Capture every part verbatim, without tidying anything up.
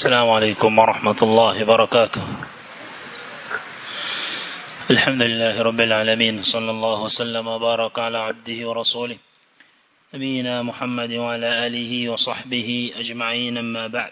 السلام عليكم ورحمة الله وبركاته. الحمد لله رب العالمين، صلى الله وسلم وبارك على عبده ورسوله نبينا محمد وعلى آله وصحبه أجمعين، أما بعد.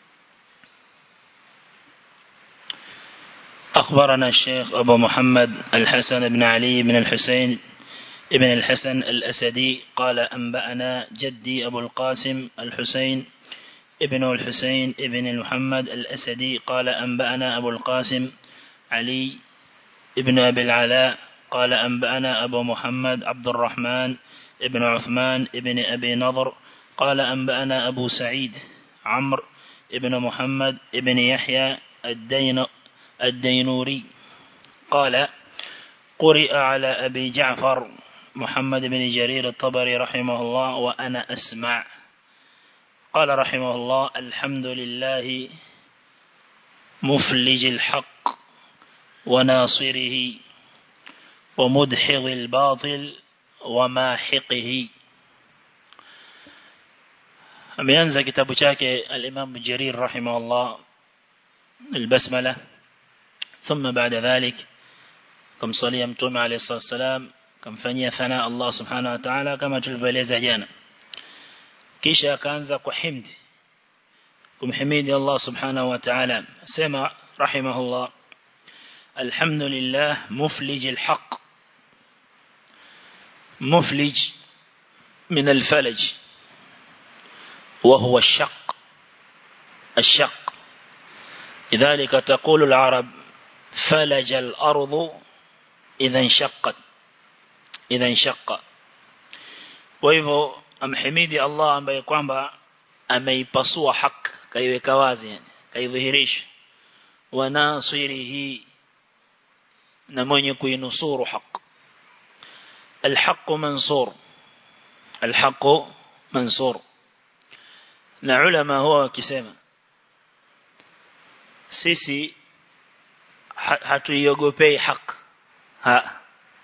أخبرنا الشيخ أبو محمد الحسن بن علي بن الحسين ابن الحسن الأسدي قال أنبأنا جدي أبو القاسم الحسين ابن الحسين ابن محمد الأسدي قال أنبأنا أبو القاسم علي ابن أبي العلاء قال أنبأنا أبو محمد عبد الرحمن ابن عثمان ابن أبي نضر قال أنبأنا أبو سعيد عمرو ابن محمد ابن يحيى الدين الدينوري قال قرئ على أبي جعفر محمد بن جرير الطبري رحمه الله وأنا أسمع. قال رحمه الله: الحمد لله مفلج الحق وناصره ومدحض الباطل وماحقه. ameanza kitabu chake al-Imam Jarir rahimahullah al-basmala, thumma ba'da dhalik kumsalia mtume alayhi salam, kumfanyia thana Allah subhanahu wa ta'ala kama tulivyoeleza jana, kisha akaanza kuhimdi kumhimidi Allah subhanahu wa ta'ala. sema rahimahullah: alhamdulillah muflij alhaq. muflij min alfalaj وهو الشق. الشق لذلك تقول العرب فلج الأرض إذا انشقت إذا انشق. وإذا amhimidi Allah ambaye kwamba ameipasua haki, kaiweka wazi, yani kaidhihirisha, wa nasirihi, na mwenye kuinusuru haki. الحق منصور. الحق منصور. na ulama huwa wakisema sisi hatuiogopei haki, ha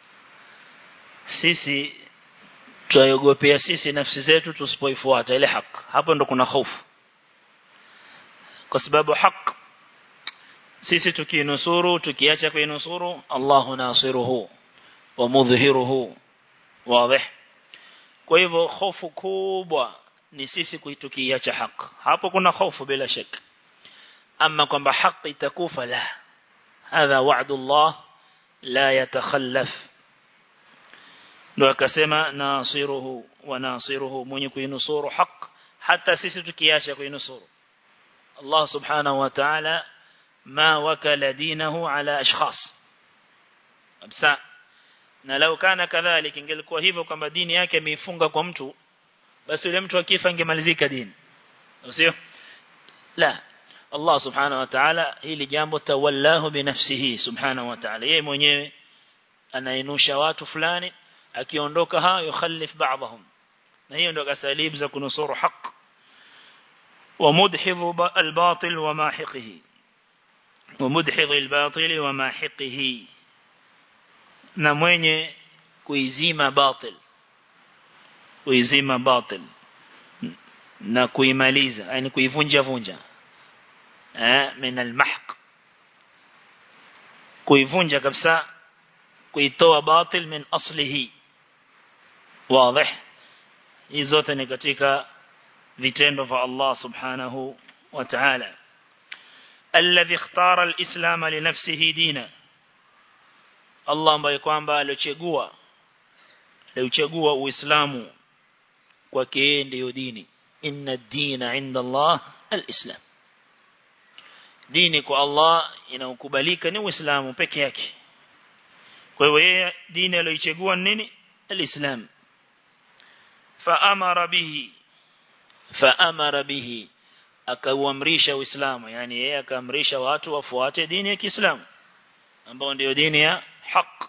sisi tuiogopea sisi nafsi zetu tusipoifuata ile haki. Hapo ndo kuna hofu, kwa sababu haki sisi tukinusuru, tukiacha kuinusuru, Allahu nasiruhu wa mudhhiruhu. wazi. Kwa hivyo hofu kubwa ni sisi kuitukiacha haki. Hapo kuna hofu bila shaka. Ama kwamba haki itakufa, la, hadha wa'dullah la yatakhallaf. Ndio akasema nasiruhu wa nasiruhu, mwenye kuinusuru haki hata sisi tukiacha kuinusuru. Allah subhanahu wa ta'ala ma wakala dinahu ala ashkhas. Absa, na lau kana kadhalika, ingelikuwa hivyo kwamba dini yake ameifunga kwa mtu, basi yule mtu akifa ingemalizika dini, sio? La, Allah subhanahu wa ta'ala hili jambo tawallahu binafsihi subhanahu wa ta'ala, yeye mwenyewe anainusha watu fulani, akiondoka hao yukhallif ba'dahum. na hiyo ndio kasalib za kunusuru haki. wa mudhidhu al-batil wa mahiqihi. wa mudhidhu al-batil wa mahiqihi, na mwenye kuizima batil, kuizima batil na kuimaliza, yani kuivunja vunja, eh min al-mahq, kuivunja kabisa, kuitoa batil min aslihi. wazi. hizo zote ni katika vitendo vya Allah subhanahu wa ta'ala. alladhi ikhtara al-islam li nafsihi dina. Allah ambaye kwamba aliochagua aliochagua Uislamu kwake ndio dini. inna ad-dina 'inda Allah al-islam. dini kwa Allah inakubalika ni Uislamu peke yake. kwa hiyo yeye dini aliyochagua nini? al-islam. fa amara bihi, fa amara bihi, akauamrisha Uislamu, yani yeye akaamrisha watu wafuate dini ya Kiislamu ambayo ndio dini ya haki.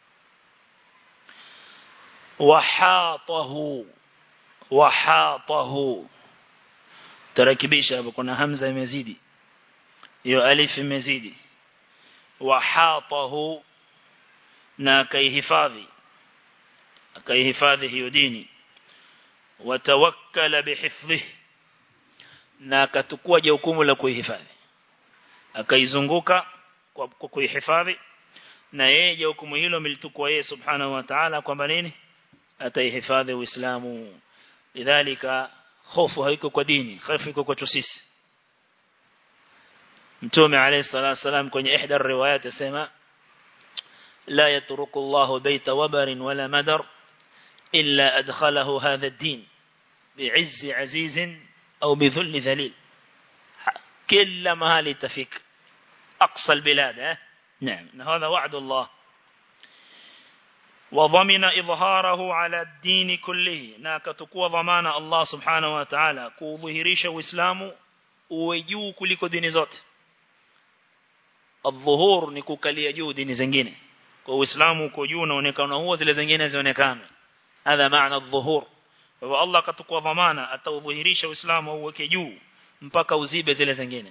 wahatahu, wahatahu, tarakibisha hapo kuna hamza imezidi, hiyo alif imezidi. wahatahu, na akaihifadhi, akaihifadhi hiyo dini. watawakkala bihifdhihi, na akatukua jukumu la kuihifadhi akaizunguka kwa kuihifadhi na yeye jukumu hilo mlitukua yeye subhanahu wa ta'ala kwamba nini ataihifadhi uislamu lidhalika hofu haiko kwa dini hofu iko kwa sisi mtume alayhi salatu wasalam kwenye ihda riwayat yasema la yatruku Allahu bayta wabarin wala madar illa adkhalahu hadha ad-din bi'izz aziz au bidhull dhalil kila mahali tafik aqsa al-bilad eh نعم هذا وعد الله وضمن إظهاره على الدين كله ناكتكوا ضمان الله سبحانه وتعالى كوظهريش وإسلامه ويجو كلكو دين زوت الظهور نكوكالي يجو دين زنجين وإسلامه كجونا ونكونا هو زل زنجين زونكان هذا معنى الظهور فالله كتكوا ضمان أتوظهريش وإسلامه وكجو مبكا وزيب زل زنجين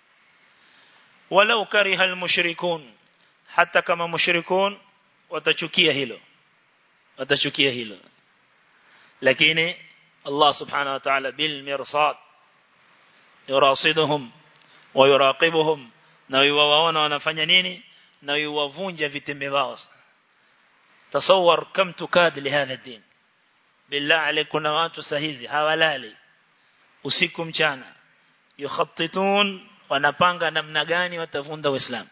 ولو كره المشركون حتى كما مشركون watachukia hilo watachukia hilo lakini Allah subhanahu wa ta'ala bil mirsad yurasiduhum wa yuraqibuhum na yuwaona wanafanya nini na yuwavunja vitembe vao tasawwar kam tukad li hadha ad-din billah alaykum watu sahizi hawalali usiku mchana yukhattitun wanapanga namna gani watavunda uislamu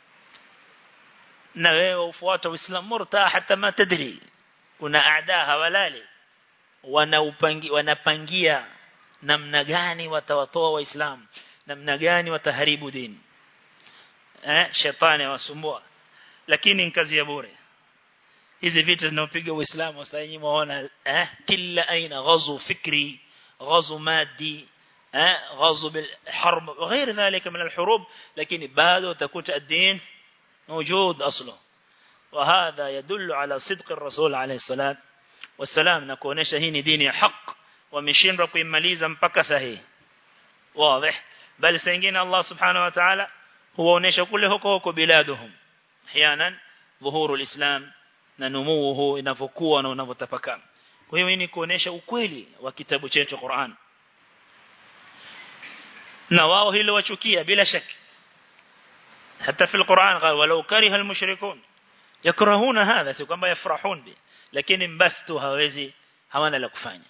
na wewe ufuata uislamu murtaa hata ma tadri kuna aada hawalali wanaupangi wanapangia namna gani watawatoa waislamu namna gani wataharibu dini eh shetani wasumbua lakini ni kazi ya bure hizi vita zinaopiga uislamu sasa nyinyi muone eh kila aina ghazu fikri ghazu maddi غزو بالحرب وغير ذلك من الحروب لكن بعده تكون الدين موجود أصله وهذا يدل على صدق الرسول عليه الصلاة والسلام نكونش هين ديني حق ومشين ركو يماليزا مبكا سهي واضح بل سينجين الله سبحانه وتعالى هو ونش كله هكو بلادهم احيانا ظهور الإسلام ننموه inavyokuwa na unavyotapaka kwa hiyo ni kuonesha ukweli wa kitabu chetu Qur'an na wao hilo wachukia bila shaka hata في القرآن قال ولو كره المشركون يكرهون هذا si kwamba yafrahun bi lakini mbastu hawezi hawana la kufanya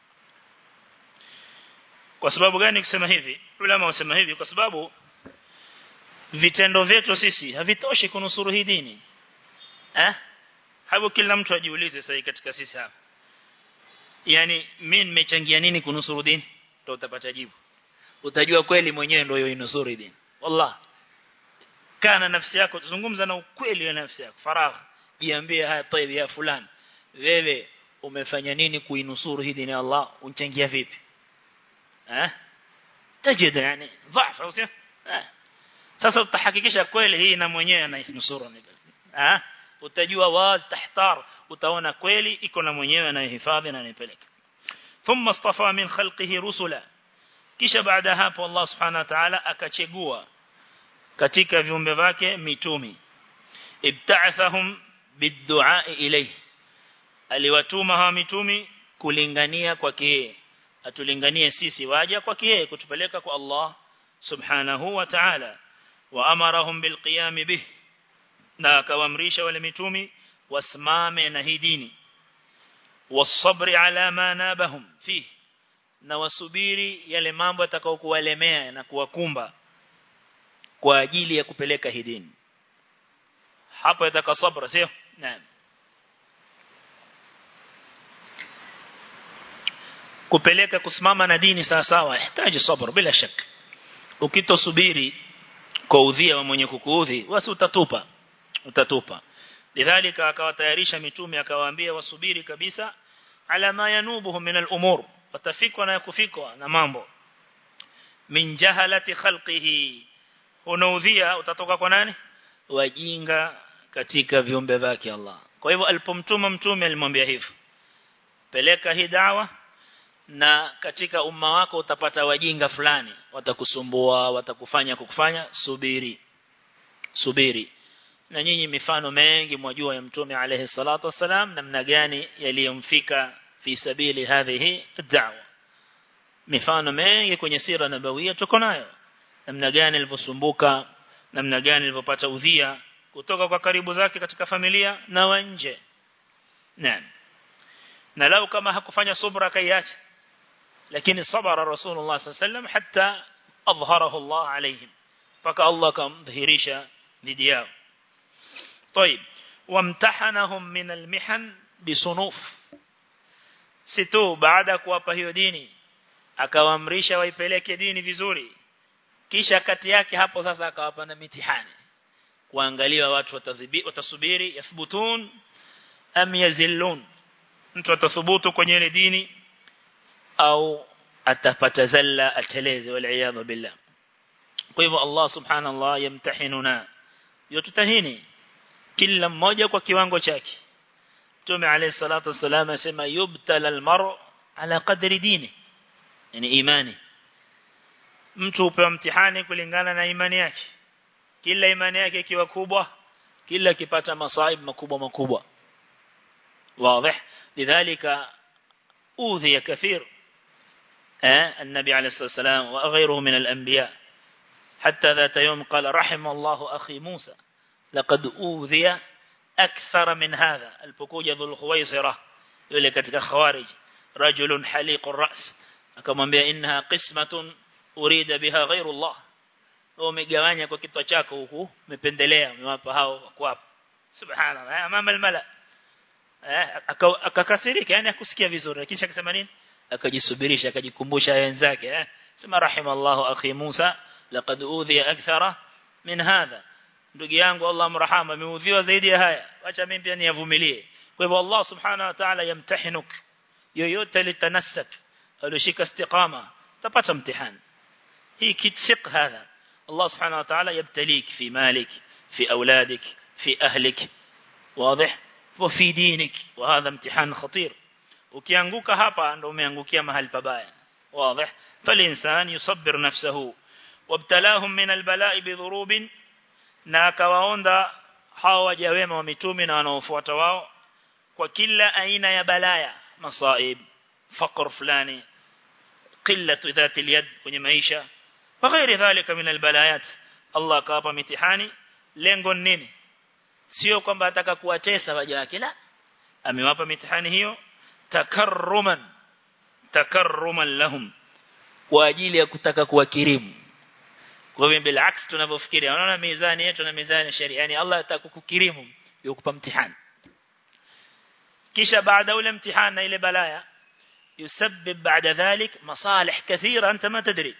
kwa sababu gani kusema hivi ulama wasema hivi kwa sababu vitendo vyetu sisi havitoshi kunusuru hii dini eh hapo kila mtu ajiulize sasa katika sisi hapa yani mimi nimechangia nini kunusuru dini ndio utapata jibu utajua kweli mwenyewe ndio inusuru dini wallah kana nafsi yako zungumza na ukweli wa nafsi yako faragha jiambie haya tayari ya fulani wewe umefanya nini kuinusuru hii dini ya Allah unchangia vipi eh tajid yani dhaifu au sio eh sasa utahakikisha kweli hii na mwenyewe anainusuru eh utajua wazi tahtar utaona kweli iko na mwenyewe anayehifadhi na anayepeleka thumma istafa min khalqihi rusula kisha baada hapo Allah subhanahu wa ta'ala akachagua katika viumbe wake mitumi ibta'athahum biddu'a ilayhi aliwatuma hawa mitumi kulingania kwake yeye atulinganie sisi waja kwake yeye kutupeleka kwa Allah subhanahu wa ta'ala wa amarahum bilqiyam bih na akawaamrisha wale mitumi wasimame na hii dini wasabri ala ma nabahum fihi na wasubiri yale mambo yatakayokuwalemea na kuwakumba kwa ajili ya kupeleka hii dini hapo yatakasabra sio naam kupeleka kusimama na dini sawa sawa inahitaji sabr bila shaka ukitosubiri kwa udhia wa mwenye kukuudhi wasi utatupa utatupa lidhalika akawatayarisha mitume akawaambia wasubiri kabisa ala ma yanubuhum min al-umur watafikwa na kufikwa na mambo min jahalati khalqihi unaudhia utatoka kwa nani wajinga katika viumbe vyake Allah kwa hivyo alipomtuma mtume alimwambia hivyo peleka hii dawa na katika umma wako utapata wajinga fulani watakusumbua watakufanya kukufanya subiri subiri na nyinyi mifano mengi mwajua ya mtume alayhi salatu wasalam namna gani yaliyomfika fi sabili hadhihi ad-da'wa mifano mengi kwenye sira nabawia tuko nayo namna gani alivyosumbuka namna gani alivyopata udhia kutoka kwa karibu zake katika familia na wa nje naam na lau kama hakufanya subra kaiacha lakini sabara rasulullah sallallahu alaihi wasallam hatta adhharahu Allah alaihim faka Allah kamdhihirisha dhidi yao طيب wamtahanahum min almihan bisunuf situ baada kuwapa hiyo dini akawaamrisha waipeleke dini vizuri kisha kati yake hapo sasa akawapa na mitihani kuangalia watu watadhibi watasubiri yathbutun am yazillun mtu atathubutu kwenye ile dini au atapata zalla ateleze wal billah kwa hivyo Allah subhanallah yamtahinuna yotutahini kila mmoja kwa kiwango chake Mtume alayhi salatu wasallam asema yubtala almar'u ala qadri dini yani imani mtu upewa mtihani kulingana na imani yake kila imani yake ikiwa kubwa kila kipata masaib makubwa makubwa wazi lidhalika udhiya kathir eh النبي عليه الصلاه والسلام وغيره من الانبياء حتى ذات يوم قال رحم الله اخي موسى لقد اوذي اكثر من هذا alipokuja dhul khuwaisira yule katika khawarij rajulun haliqur ras akamwambia innaha qismatun urida biha ghayru Allah umegawanya kwa kichwa chako huku umependelea umewapa hao wako hapo subhanallah mama almala eh akakasirika yani akusikia vizuri kisha akasema nini akajisubirisha akajikumbusha wenzake eh sema rahimallahu akhi Musa laqad udhiya akthara min hadha ndugu yangu Allah mrahama ameudhiwa zaidi ya haya acha mimi pia niyavumilie kwa hivyo Allah subhanahu wa ta'ala yamtahinuk yoyote litanassak alishika istiqama tapata mtihani hii kitfiq hadha Allah subhanahu wa ta'ala yabtalik fi malik fi auladik fi ahlik واضح وفي دينك وهذا امتحان خطير ukianguka hapa ndo umeangukia mahali pabaya واضح فالانسان يصبر نفسه وابتلاهم من البلاء بضروب na akawaonda hao waja wema wa mitume na wanaofuata wao kwa kila aina ya balaya masaib faqr fulani qillatu dhati al-yad kwenye maisha wa ghairi dhalika min al-balayat Allah akawapa mitihani lengo nini sio kwamba ataka kuwatesa waja wake la amewapa mitihani hiyo takarruman takarruman lahum kwa ajili ya kutaka kuwakirimu kwa hivyo bila aks tunavyofikiria unaona mizani yetu na mizani ya sharia yani Allah atakukukirimu yukupa mtihani kisha baada ule mtihani na ile balaya يسبب بعد ذلك مصالح كثيرة أنت ما تدري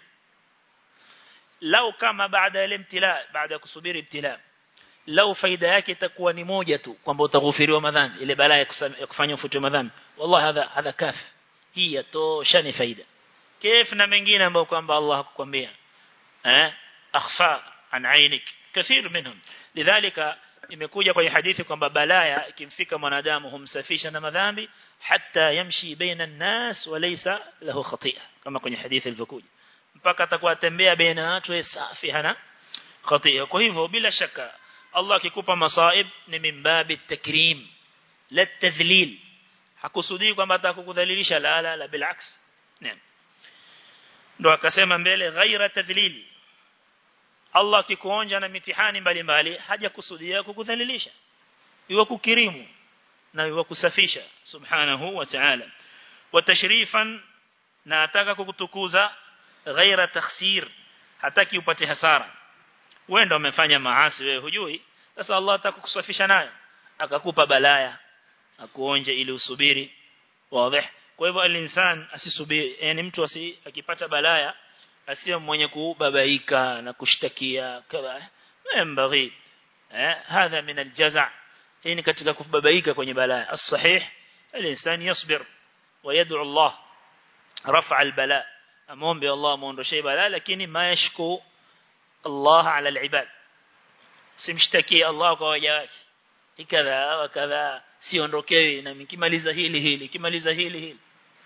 لو كما بعد الامتلاء بعد kusubiri ibtila لو faida yake itakuwa ni moja tu kwamba utaghufiriwa madhambi ile balaa ya kufanya ufutwe madhambi wallahi hadha hadha kaf hii yatosha ni faida كيف na mengine ambao kwamba Allah hakukwambia eh akhfa an ainik kathir minhum lidhalika imekuja kwenye hadithi kwamba balaya ikimfika mwanadamu humsafisha na madhambi hatta yamshi baina an-nas wa laysa lahu khati'a kama kwenye hadithi ilivyokuja mpaka atakuwa tembea baina watu safi hana khati'a kwa hivyo bila shaka Allah akikupa masaib ni mimbabi takrim la tadhlil hakusudii kwamba atakukudhalilisha la la la bilaks naam ndo akasema mbele ghaira tadhlil Allah akikuonja na mitihani mbalimbali hajakusudia kukudhalilisha iwe kukirimu na iwe kusafisha subhanahu wa ta'ala wa tashrifan na ataka kukutukuza ghaira takhsir hataki upate hasara wewe ndio umefanya maasi wewe hujui sasa Allah atakukusafisha nayo akakupa balaya akuonje ili usubiri wazi kwa hivyo al-insan asisubiri yani mtu asi akipata balaya asiye mwenye kubabaika na kushtakia kadha mbaghi eh hadha min al-jaza' hii ni katika kubabaika kwenye balaa as-sahih al-insan yasbir wa yad'u Allah raf'a al-bala amombe Allah muondoshe balaa lakini ma yashku Allah ala al-ibad simshtaki Allah kwa waja wake ikadha wa kadha siondokewi na nikimaliza hili hili kimaliza hili hili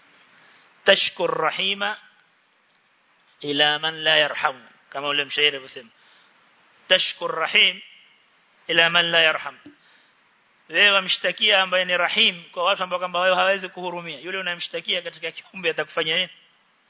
tashkur rahima ila man la yarham kama ule mshairi anasema tashkur rahim ila man la yarham wewe mshtakia ambaye ni rahim kwa watu ambao kwamba wewe hawezi kuhurumia yule unamshtakia katika kiumbe atakufanya nini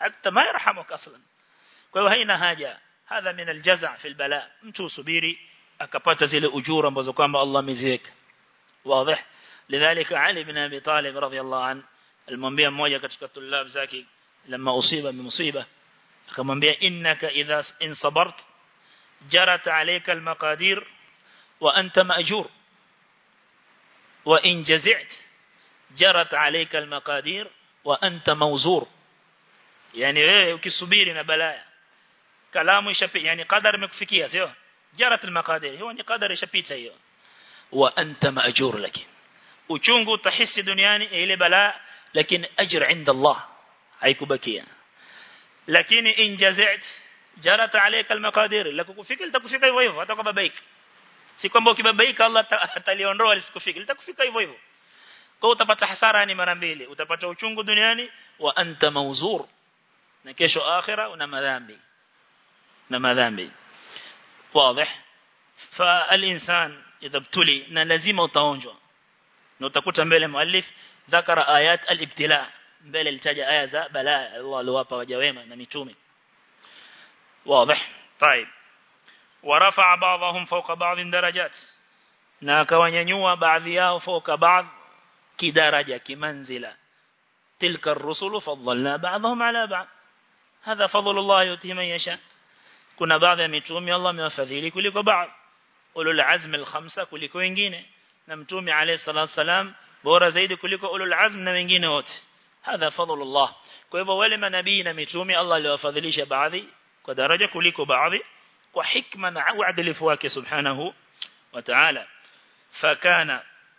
hata ma yarhamuk aslan. Kwa hiyo haina haja. Hadha min aljaza' fi albala. Mtu usubiri akapata zile ujura ambazo kwamba Allah ameziweka. Wazi? Lidhalika Ali ibn Abi Talib radhiyallahu an alimwambia mmoja katika tulab zake lama usiba bi musiba akamwambia innaka idha in sabart jarat alayka almaqadir wa anta ma'jur wa in jazi't jarat alayka almaqadir wa anta mawzur. Yani wewe ukisubiri na balaya kalamu ishapita, yani qadar imekufikia sio jarat almaqadir, hiyo ni qadar ishapita hiyo. Wa anta ma'jur, lakini uchungu tahisi duniani ile balaa, lakini ajr inda Allah haikubakia. Lakini in jazi't jarat alayka almaqadir, lakukufika litakufika hivyo hivyo hata kubabaika. Si kwamba ukibabaika Allah ataliondoa lisikufika, litakufika hivyo hivyo. Kwa utapata hasara ni mara mbili, utapata uchungu duniani wa anta mawzur, na kesho akhira una madhambi na madhambi. Wazi? Fa al-insan idha btuli, na lazima utaonjwa. Na utakuta mbele muallif dhakara ayat al-ibtila, mbele alitaja aya za balaa Allah aliwapa waja wema na mitume. Wazi? طيب. ورفع بعضهم فوق بعض درجات, na akawanyanyua baadhi yao fauka baadhi kidaraja kimanzila. tilka ar-rusulu faddalna ba'dahum ala ba'd, hadha fadlullah yuti man yasha. Kuna baadhi ya mitume Allah amewafadhili kuliko baadhi, ulul azm al-khamsa kuliko wengine, na mtume alayhi salatu wasalam bora zaidi kuliko ulul azm na wengine wote. Hadha fadlullah. Kwa hivyo wale manabii na mitume Allah aliwafadhilisha baadhi kwa daraja kuliko baadhi kwa hikma na uadilifu wake subhanahu wa ta'ala. fakana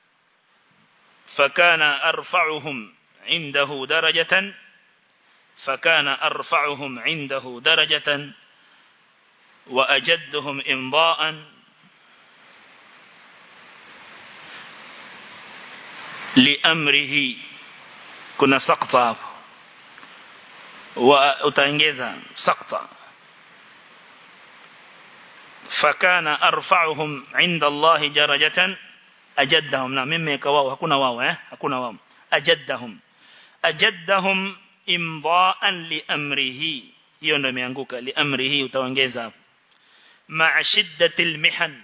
fakana arfa'uhum indahu darajatan fakana arfa'uhum indahu darajatan wa ajadduhum imda'an liamrihi. Kuna saqta hapo wa utaongeza saqta. fakana arfa'uhum 'inda Allah darajatan ajaddahum, na mimi kawao hakuna wao eh hakuna wao ajaddahum ajaddahum imda'an liamrihi, hiyo ndio imeanguka liamrihi, utaongeza hapo ma'a shiddatil mihan.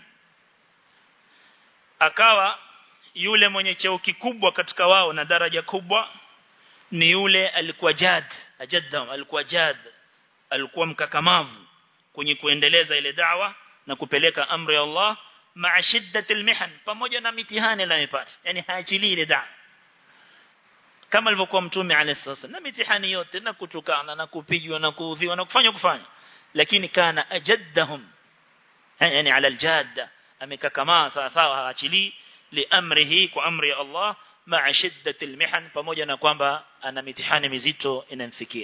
Akawa yule mwenye cheo kikubwa katika wao na daraja kubwa ni yule alikuwa jad, ajaddahum alikuwa jad, alikuwa mkakamavu kwenye kuendeleza ile da'wa na kupeleka amri ya Allah ma'a shiddatil mihan, pamoja na mitihani anayopata, yani haachili ile da'wa kama alivyokuwa mtume alayhi sasa, na mitihani yote na kutukana na kupigwa na kuudhiwa na kufanya kufanya, lakini kana ajaddahum, yani ala aljadda, amekakamaa sawa sawa, haachili liamrihi, kwa amri ya Allah ma'a shiddatil mihan, pamoja na kwamba ana mitihani mizito inamfikia.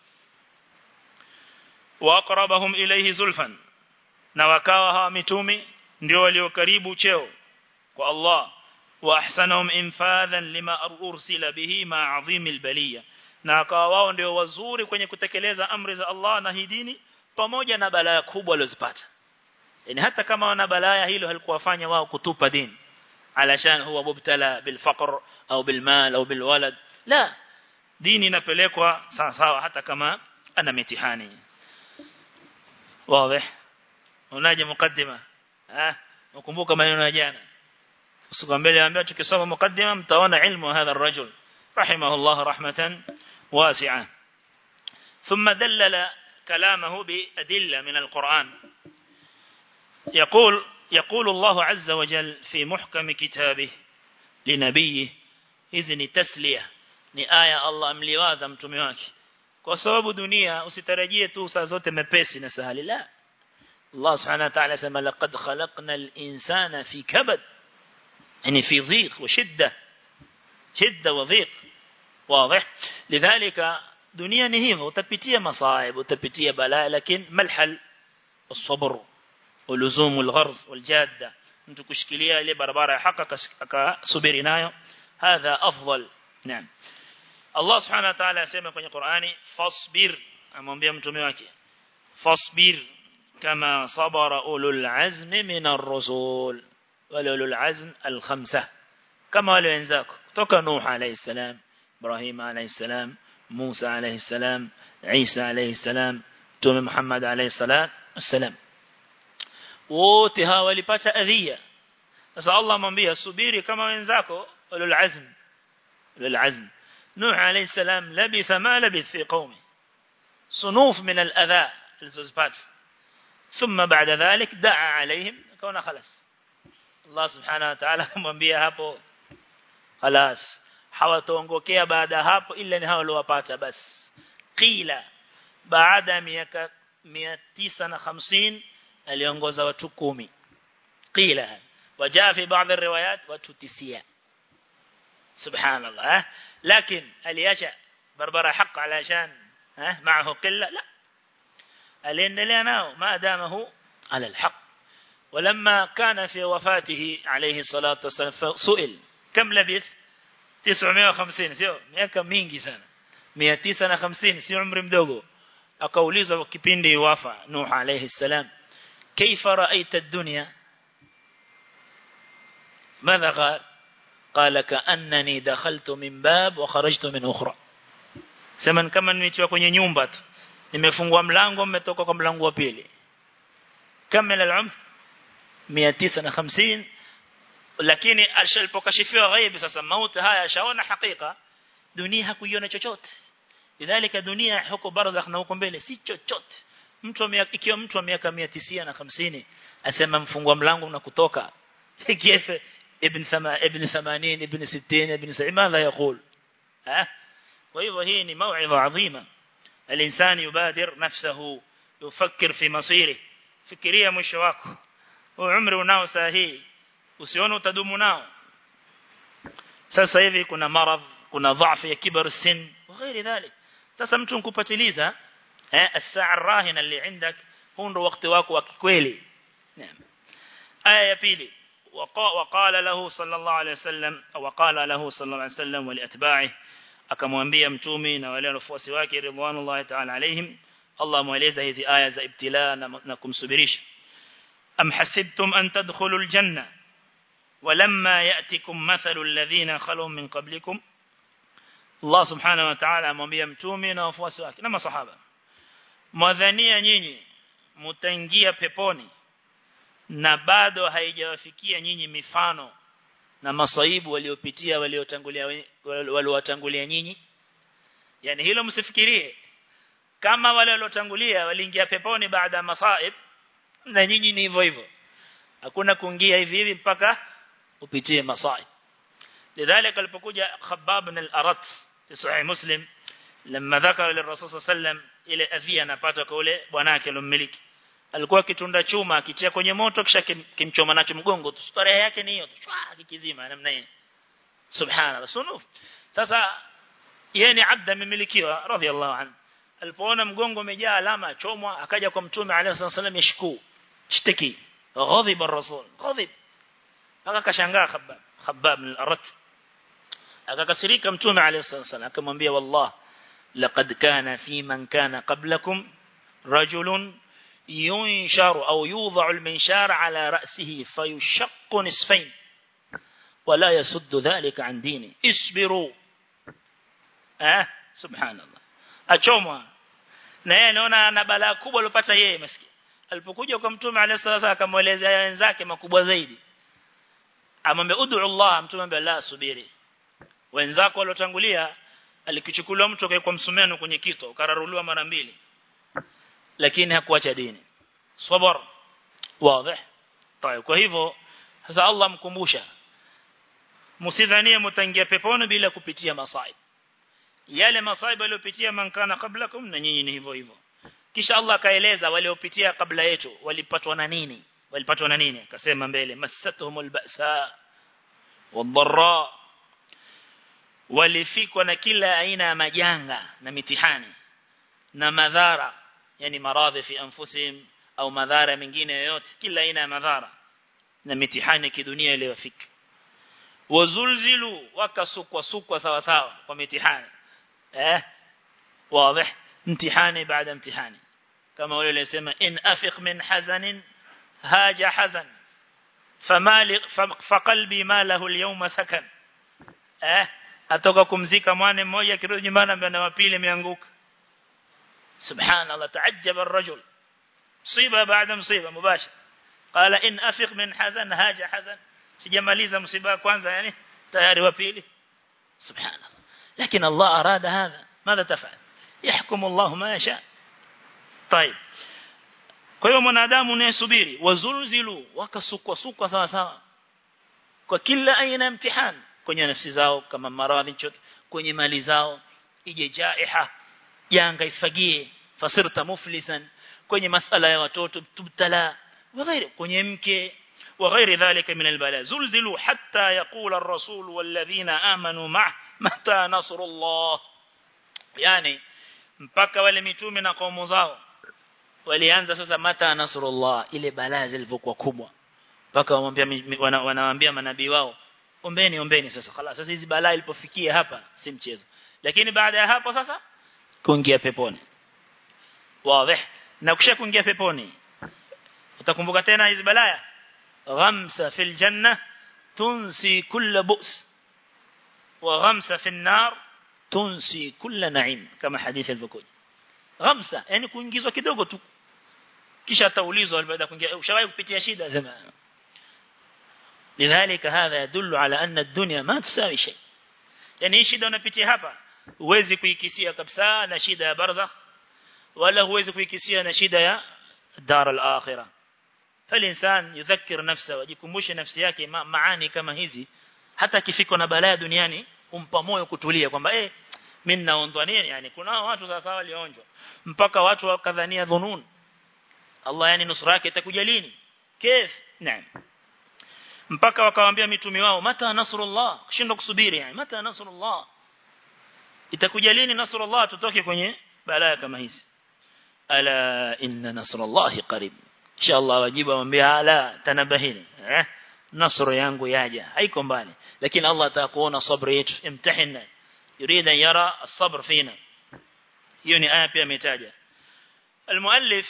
wa aqrabahum ilayhi zulfan, na wakawa hawa mitume ndio walio karibu cheo kwa Allah. wa ahsanahum infadhan lima ursila bihi ma azimil baliya, na wakawa wao ndio wazuri kwenye kutekeleza amri za Allah na hidini pamoja na balaa kubwa walizopata. Yani hata kama wana balaa hilo halikuwafanya wao kutupa dini alashan huwa mubtala bil faqr au bil mal au bil walad, la, dini inapelekwa sawa sawa hata kama ana mitihani. Wazi? Unaje mukaddima ah ukumbuka maneno ya jana, usikwambie ambia tukisoma mukaddima mtaona ilmu hadha ar-rajul rahimahullah rahmatan wasi'a. thumma dallala kalamahu bi adilla min al-Qur'an. يقول يقول الله عز وجل في محكم كتابه لنبيه, hizi ni tasliya, ni aya Allah amliwaza mtume wake, kwa sababu dunia usitarajie tu saa zote mepesi na sahali, la. Allah subhanahu wa ta'ala sema laqad khalaqna al-insana fi kabad, yani fi dhiq wa shidda shidda wa dhiq. wazi? lidhalika dunia ni hivyo, utapitia masaib, utapitia balaa, lakini malhal as-sabr ولزوم الغرز والجادة, mtu kushikilia ile barabara ya haki akasubiri nayo, hadha afdal. Naam, Allah subhanahu wa ta'ala asema kwenye Qur'ani fasbir, amwambia mtume wake fasbir kama sabara ulul azmi min ar-rusul, wale ulul azm al-khamsa, kama wale wenzako kutoka Nuh alayhi salam, Ibrahim alayhi salam, Musa alayhi salam, Isa alayhi salam, Mtume Muhammad alayhi salatu wassalam. Wote hawa walipata adhiya. Sasa Allah amwambia subiri kama wenzako ulul azm. Ulul azm. Nuh alayhi salam labitha ma labith fi qaumi. صنوف من الأذى الزبات ثم بعد ذلك دعا عليهم كون خلص الله سبحانه وتعالى kumwambia hapo خلاص hawataongokea baada hapo ila ni hao waliowapata basi qila baada miaka mia tisa na hamsini aliongoza watu kumi qila wajaa fi baadhi riwayat watu tisa subhanallah lakini aliacha barbara haq علشان معه قلة لا aliendelea nao maadamu على الحق ولما كان في وفاته عليه الصلاة والسلام سئل كم لبث تسعمائة وخمسين sio miaka mingi sana mia tisa na hamsini sio umri mdogo akaulizwa kipindi wafa Nuh alayhi salam كيف رأيت الدنيا ماذا قال قال كأنني دخلت من باب وخرجت من أخرى sema kama nimetiwa kwenye nyumba tu nimefungua mlango nimetoka kwa mlango wa pili kamila al-umr mia tisa na hamsini lakini alipokashifiwa ghaib sasa mauti haya shaona hakika dunia hakuiona chochote lidhalika dunia huko barzakh na huko mbele si chochote mtu ikiwa mtu wa miaka mia tisa na hamsini asema mfungua mlango na kutoka kife ibn thama ibn themanini ibn sitini ibn sabini madha يقول ها وهو هي ni موعظه عظيمه الانسان يبادر نفسه يفكر في مصيره fikiria mwisho wako umri unao sahihi usione utadumu nao sasa hivi kuna maradhi kuna dhaifu ya kibar sin na غير ذلك sasa mtu nkupatiliza eh as-saa ar-rahina اللي عندك huu ndo wakati wako wa kweli naam aya ya pili وقال له صلى الله عليه وسلم وقال له صلى الله عليه وسلم ولاتباعه akamwambia mtume na wale wafuasi wake ridwanullahi ta'ala alaihim Allah mueleza hizi aya za ibtila na kumsubirisha am hasibtum an tadkhulul janna walamma ya'tikum mathalul ladhina khalu min qablikum Allah subhanahu wa ta'ala amwambia mtume na wafuasi wake na masahaba mwadhania nyinyi mtaingia peponi na bado haijawafikia nyinyi mifano na masaibu waliopitia waliotangulia waliowatangulia nyinyi yani hilo msifikirie kama wale waliotangulia waliingia peponi baada ya masaib na nyinyi ni hivyo hivyo hakuna kuingia hivi hivi mpaka upitie masaib lidhalika alipokuja Khabbab bin al-Arat fi sahih Muslim لما ذكر للرسول صلى الله عليه وسلم ile adhia anapata kwa ule bwanake alomiliki alikuwa kitunda chuma akitia kwenye moto kisha kimchoma nacho mgongo tu starehe yake ni hiyo tu kikizima namna hiyo subhanallah sunuf sasa yeye ni abda mmilikiwa radhiallahu anhu alipoona mgongo umejaa alama chomwa akaja kwa mtume alayhi wasallam yashku shtaki ghadhib ar-rasul ghadhib akakashangaa khabbab khabbab min al-arat akakasirika mtume alayhi wasallam akamwambia wallah laqad kana fi man kana qablakum rajulun ينشر أو يوضع المنشار على رأسه فيشق نصفين ولا يسد ذلك عن دينه اصبروا آه سبحان الله أشوما na yeye anaona ana balaa kubwa alopata yeye maskini alipokuja kwa mtume alayhi salatu akamwelezea wenzake makubwa zaidi amwambia ud'u Allah mtume ambaye la subiri wenzako waliotangulia alikichukuliwa mtu kwa msumeno kwenye kito ukararuliwa mara mbili lakini hakuacha dini sabr wazi طيب kwa hivyo sasa Allah mkumbusha msidhanie mtaingia peponi bila kupitia masaib yale masaib waliopitia mankana kablakum na nyinyi ni hivyo hivyo kisha Allah kaeleza waliopitia kabla yetu walipatwa na nini walipatwa na nini akasema mbele massatuhumul ba'sa wadh-dharra walifikwa na kila aina ya majanga na mitihani na madhara yani maradhi fi anfusihim au madhara mengine yoyote kila aina ya madhara na mitihani kidunia iliyofika wazulzilu wakasukwa sukwa sawa sawa kwa mitihani eh wazi mtihani baada mtihani kama wale walisema in afiq min hazanin haja hazan famali fa qalbi ma lahu al-yawma sakan eh atoka kumzika mwana mmoja kirudi nyumbani ambaye na wapili ameanguka subhanallah taajjaba ar-rajul msiba baada msiba mubashir qala in afiq min hazan haja hazan sijamaliza msiba kwanza yani tayari wa pili subhanallah lakini Allah arada hadha ماذا تفعل يحكم الله ما يشاء طيب kwa hiyo mwanadamu unayesubiri wazulzilu wakasukwa sukwa sawa sawa kwa kila aina ya mtihani kwenye nafsi zao kama maradhi chote kwenye mali zao ije jaiha janga ifagie fasirta muflisan kwenye masala ya watoto tubtala وغيره kwenye mke وغير ذلك من البلاء زلزلوا حتى يقول الرسول والذين آمنوا معه متى نصر الله yani mpaka wale mitume na kaumu zao walianza sasa mata nasrullah ile balaa zilivyokuwa kubwa mpaka wamwambia wanawaambia manabii wao ombeni ombeni sasa خلاص sasa hizi balaa ilipofikia hapa si mchezo lakini baada ya hapo sasa kuingia peponi wazi na kisha kuingia peponi utakumbuka tena hizi balaa ghamsa fil janna tunsi kull bu's wa ghamsa fil nar tunsi kull na'im kama hadithi ilivyokuja ghamsa yani kuingizwa kidogo tu kisha taulizwa baada kuingia ushawahi kupitia shida zamani lidhalika hadha yadullu ala anna ad-dunya ma tusawi shay yani shida unapitia hapa huwezi kuikisia kabisa na shida ya barzakh wala huwezi kuikisia na shida ya dar al-akhirah فالإنسان يذكر نفسه ويجikumbushe nafsi yake maani kama hizi hata kifiko na balaa duniani umpa moyo kutulia kwamba eh mimi naondoa nini yani kuna watu sasa walionjwa mpaka watu wakadhania dhunun Allah yani nusra yake itakuja lini kif naam mpaka wakawaambia mitume wao mata nasrullah shindo kusubiri yani mata nasrullah itakuja lini nasrullah tutoke kwenye balaa kama hizi ala inna nasrullahi qarib inshallah wajibu amwambia ala tanabahini eh nasru yangu yaja haiko mbali lakini Allah atakuona sabri yetu imtihana yurida yara as-sabr fina hiyo ni aya pia imetaja almuallif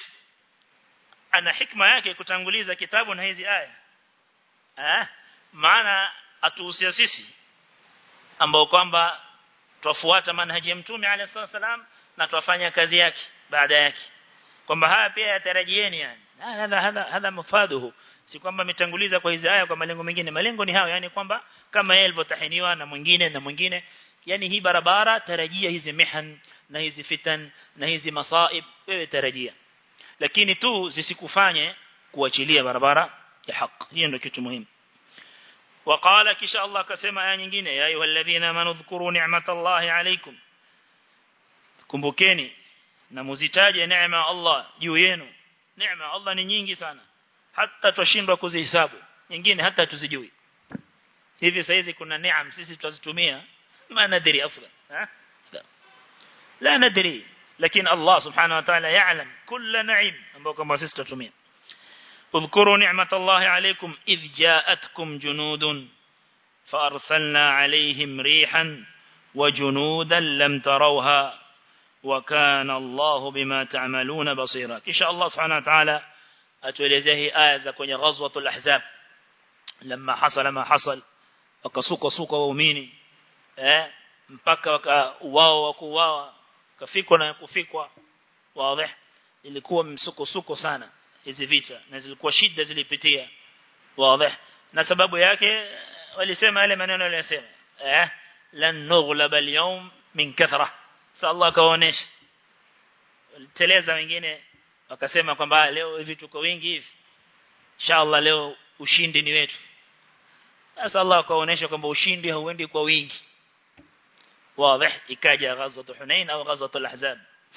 ana hikma yake kutanguliza kitabu na hizi aya eh maana atuhusia sisi ambao kwamba tufuata manhaji ya mtume alayhi wasallam na tuwafanya kazi yake baada yake kwamba haya pia yatarajieni yani hadha hadha hadha mufaduhu si kwamba mitanguliza kwa hizi aya kwa malengo mengine malengo ni hayo yani kwamba kama yeye alivyotahiniwa na mwingine na mwingine yani hii barabara tarajia hizi mihan na hizi fitan na hizi masaib wewe tarajia lakini tu zisikufanye kuachilia barabara ya haki hiyo ndio kitu muhimu وقال kisha Allah akasema aya nyingine ya ayyuhalladhina amanu dhkuru ni'matallahi alaykum kumbukeni na muzitaje neema Allah juu yenu neema Allah ni nyingi sana hata tushindwa kuzihesabu nyingine hata tuzijui hivi saizi kuna neema sisi tuzitumia ma nadri asla ha la nadri lakini Allah subhanahu wa ta'ala ya'lam kull na'im ambao kama sisi tutumia اذكروا نعمة الله عليكم إذ جاءتكم جنود فأرسلنا عليهم ريحا وجنودا لم تروها وكان الله بما تعملون بصيرا كشاء الله سبحانه وتعالى أتولزه آية kwenye غزوة الأحزاب لما حصل ما حصل وكسوك سوك وميني mpaka wakauawa wakuuawa kafikwa na kufikwa wazi ilikuwa msukosuko sana hizi vita na zilikuwa shida zilipitia wazi na sababu yake walisema yale maneno waliyosema eh lan nughlab al-yawm min kathra sa Allah kaonesha teleza wengine wakasema kwamba leo hivi tuko wingi hivi inshallah leo ushindi ni wetu sasa Allah kaonesha kwamba ushindi hauendi kwa wingi wazi ikaja ghazwat Hunain au ghazwat al-Ahzab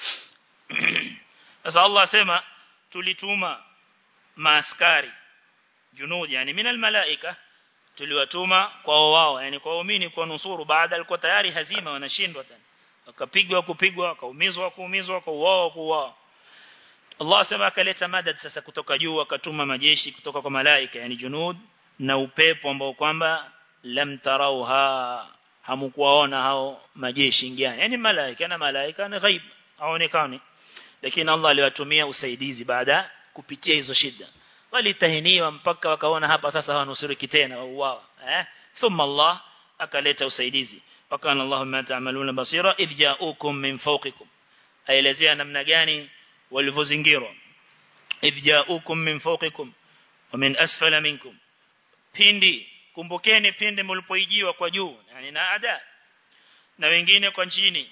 sasa Allah sema tulituma maaskari junud yani min almalaika tuliwatuma kwa wao yani kwa waumini kwa nusuru baada alikuwa tayari hazima wanashindwa tena wakapigwa kupigwa wakaumizwa kuumizwa kwa wao kwa wao Allah sema akaleta madad sasa kutoka juu akatuma majeshi kutoka kwa malaika yani junud na upepo ambao kwamba lam tarauha hamkuwaona hao majeshi ingia yani malaika na malaika ni ghaib haonekani lakini Allah aliwatumia usaidizi baada kupitia hizo shida walitahiniwa mpaka wakaona hapa sasa hawanusuriki tena wao eh thumma Allah akaleta usaidizi wakana Allahu ma ta'maluna basira idh ja'ukum min fawqikum aelezea namna gani walivyozingirwa idh ja'ukum min fawqikum wa min asfala minkum pindi kumbukeni pindi mlipoijiwa kwa juu yani na ada na wengine kwa chini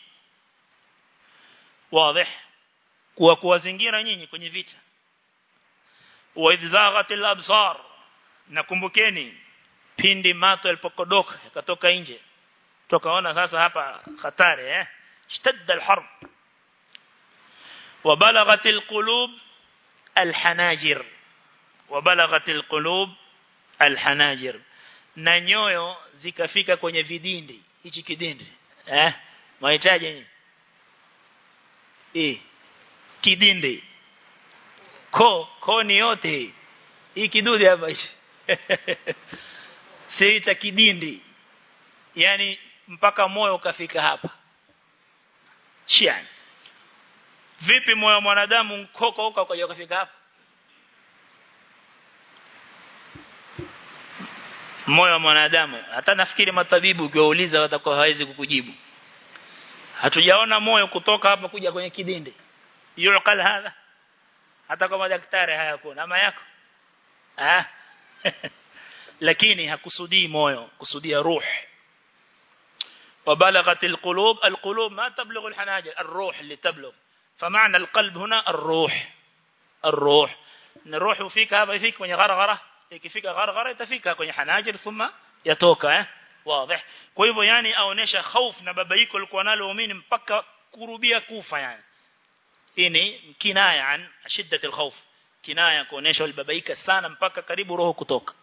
wazi kuwa kuwazingira nyinyi kwenye vita wa idh zaghatil absar na kumbukeni pindi mato yalipokodoka yakatoka nje tukaona sasa hapa hatari eh ishtadda alharb wa balaghatil qulub alhanajir wa balaghatil qulub alhanajir na nyoyo zikafika kwenye vidindi hichi kidindi eh mahitaji nini eh kidindi ko ko ni yote hii kidudi hapa hichi siita kidindi yani mpaka moyo ukafika hapa shiani vipi moyo wa mwanadamu mkoko huko kwa kufika hapa moyo wa mwanadamu hata nafikiri matabibu ukiwauliza watakuwa hawezi kukujibu hatujaona moyo kutoka hapa kuja kwenye kidindi yuqal hadha hata kama daktari hayakuna ama yako ah lakini hakusudii moyo kusudia ruh وبلغت القلوب القلوب ما تبلغ الحناجر الروح اللي تبلغ فمعنى القلب هنا الروح الروح الروح فيك هذا فيك kwenye gargara ikifika gargara itafika kwenye hanajir thumma yatoka eh wazi kwa hivyo yani aonesha hofu na babaiko alikuwa nalo muumini mpaka kurubia kufa yani ini kinaya an shiddat alkhawf kinaya kuonesha alibabaika sana mpaka karibu roho kutoka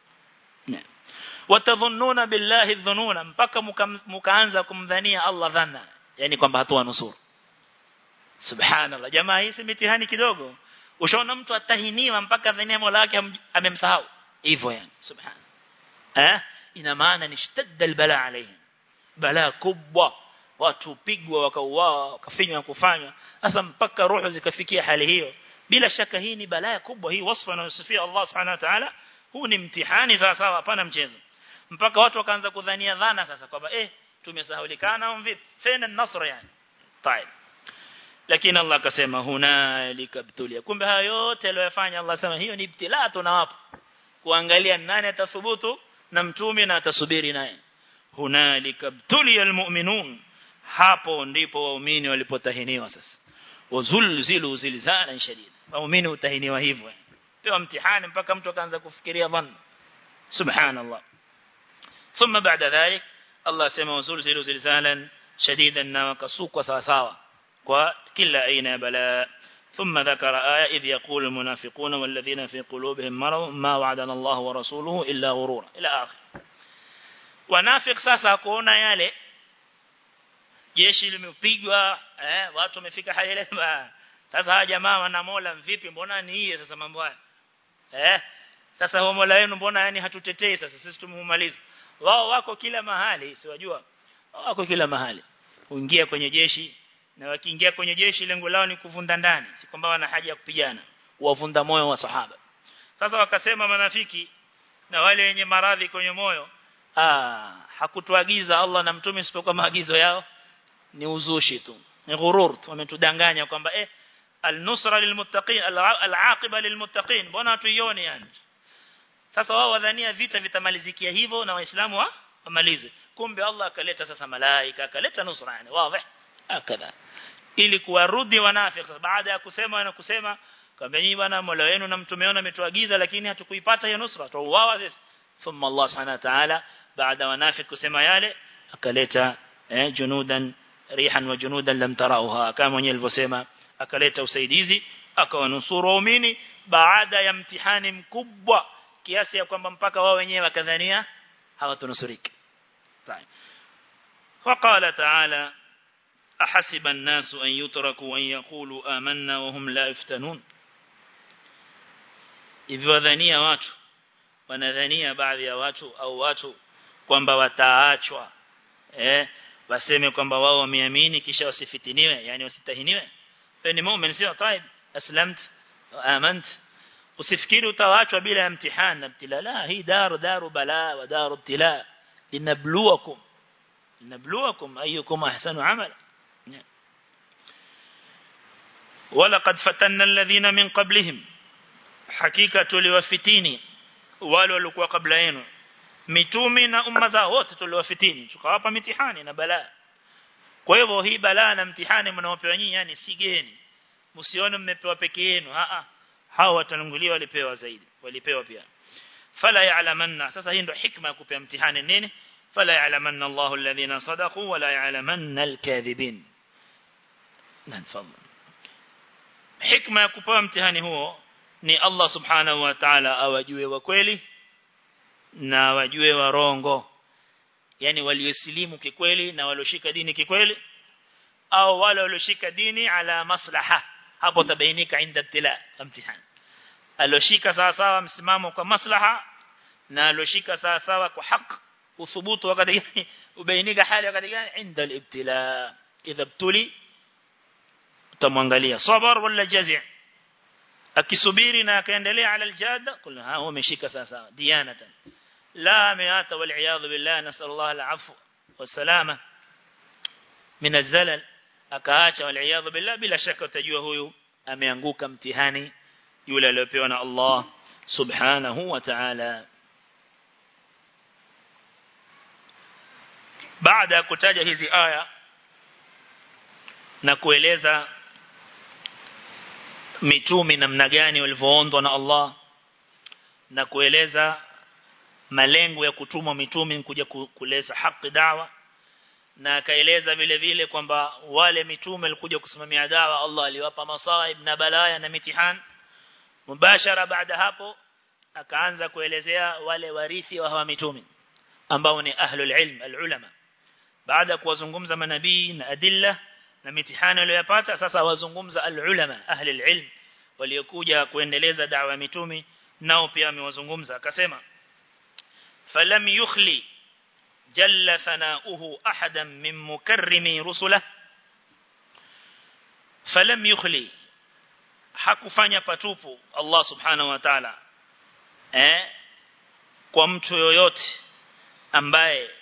watadhunnuna billahi dhununa mpaka mkaanza kumdhania Allah dhanna yani kwamba hatoa nusuru subhanallah jamaa hii si mitihani kidogo ushaona mtu atahiniwa mpaka dhania Mola wake amemsahau hivyo yani subhana eh ina maana ni shtadda albala alayhim bala kubwa watu pigwa wakauawa wakafinywa kufanywa sasa mpaka roho zikafikia hali hiyo bila shaka hii ni balaa kubwa hii wasfa na usifia Allah subhanahu wa ta'ala huu ni mtihani sawa sawa hapana mchezo mpaka watu wakaanza kudhania dhana sasa kwamba eh tumesahaulikana au vipi fena an-nasr yani طيب lakini Allah akasema hunalika btulia kumbe hayo yote aliyofanya Allah sema hiyo ni ibtilaa tunawapa kuangalia nani atathubutu na mtume na atasubiri naye hunalika btulia almu'minun hapo ndipo waumini walipotahiniwa sasa wazulzilu zilzalan shadida waumini utahiniwa hivyo pewa mtihani mpaka mtu akaanza kufikiria dhanna subhanallah thumma baada dhalik Allah sema wazulzilu zilzalan shadidan na wakasukwa sawa sawa kwa kila aina bala ثم ذكر آية إذ يقول المنافقون والذين في قلوبهم مرض ما وعدنا الله ورسوله إلا غرورا إلى آخر wanafik sasa kuona yale jeshi limepigwa eh watu wamefika hali ile sasa hawa jamaa wana Mola vipi mbona ni hii sasa mambo haya eh sasa huo Mola wenu mbona yani hatutetei sasa sisi tumemaliza wao wako kila mahali siwajua wako kila mahali kuingia kwenye jeshi na wakiingia kwenye jeshi lengo lao ni kuvunda ndani si kwamba wana haja ya kupigana wavunda moyo wa sahaba sasa wakasema manafiki na wale wenye maradhi kwenye moyo ah hakutuagiza Allah na mtume isipokuwa maagizo yao ni uzushi tu ni ghurur wametudanganya kwamba eh al-nusra lilmuttaqin al-aqiba lilmuttaqin mbona tuione yani sasa wao wadhania vita vitamalizikia hivyo na waislamu wamalize kumbe Allah akaleta sasa malaika akaleta nusra yani wazi akadha ili kuwarudi wanafiki baada ya kusema na kusema kwamba nyinyi bwana Mola wenu na mtume wenu ametuagiza lakini hatukuipata hiyo nusra tuuawa sisi thumma Allah subhanahu wa ta'ala baada wanafiki kusema yale akaleta eh junudan rihan wa junudan lam tarauha kama mwenyewe alivyosema akaleta usaidizi akawanusuru waumini baada ya mtihani mkubwa kiasi ya kwamba mpaka wao wenyewe wakadhania hawatunusuriki طيب وقال تعالى أحسب الناس أن يتركوا أن يقولوا آمنا وهم لا يفتنون إذ wadhania watu wanadhania baadhi ya watu au watu kwamba wataachwa eh waseme kwamba wao wameamini kisha wasifitiniwe yani wasitahiniwe ni muumini sio طيب aslamt amant usifikiri utaachwa bila ya mtihani na ibtila la hii daru daru bala wa daru ibtila linabluwakum nabluwakum ayyukum ahsanu amala. ولقد فتنا الذين من قبلهم hakika tuliwafitini wale walikuwa kabla yenu mitume na umma zao wote tuliwafitini tukawapa mitihani na balaa. Kwa hivyo hii balaa na mtihani mnaopewa nyinyi yani si geni, msione mmepewa peke yenu. a a hao watangulia walipewa zaidi, walipewa pia. Fala ya'lamanna, sasa hii ndio hikma ya kupewa mtihani nini? Fala ya'lamanna Allahu alladhina sadaqu wa la ya'lamanna al-kadhibin. Nafadhal hikma ya kupewa mtihani huo ni Allah subhanahu wa ta'ala awajue wa kweli na wajue warongo, yani waliosilimu kikweli na walioshika dini kikweli, au wale walioshika dini ala maslaha. Hapo tabainika inda ibtila mtihani, alioshika sawa sawa msimamo kwa maslaha na alioshika sawa sawa kwa haki uthubutu wakati gani ubainika hali wakati gani inda al-ibtila. Idha btuli tamwangalia sabar wala jazi', akisubiri na akaendelea ala aljada kullu ha huwa ameshika sasa diyanatan la miata wal iyad billah, nasallallahu alafwa wasalama min alzalal, akaacha wal iyad billah, bila shaka utajua huyu ameanguka mtihani yule aliyopewa na Allah subhanahu wa ta'ala. Baada ya kutaja hizi aya na kueleza mitume namna gani walivyoondwa na Allah na kueleza malengo ya kutumwa mitume kuja kuleza haki dawa, na akaeleza vile vile kwamba wale mitume walikuja kusimamia dawa Allah aliwapa masaib na balaya na mitihani. Mubashara baada hapo akaanza kuelezea wale warithi wa hawa mitume ambao ni ahlul ilm alulama. Baada kuwazungumza manabii na adilla na mitihani waliyopata, sasa wazungumza alulama ahli alilm waliokuja kuendeleza da'wa mitume, nao pia amewazungumza. Akasema falam yukhli jalla thanauhu ahadan min mukarrimi rusulah, falam yukhli hakufanya patupu Allah subhanahu wa ta'ala eh kwa mtu yoyote ambaye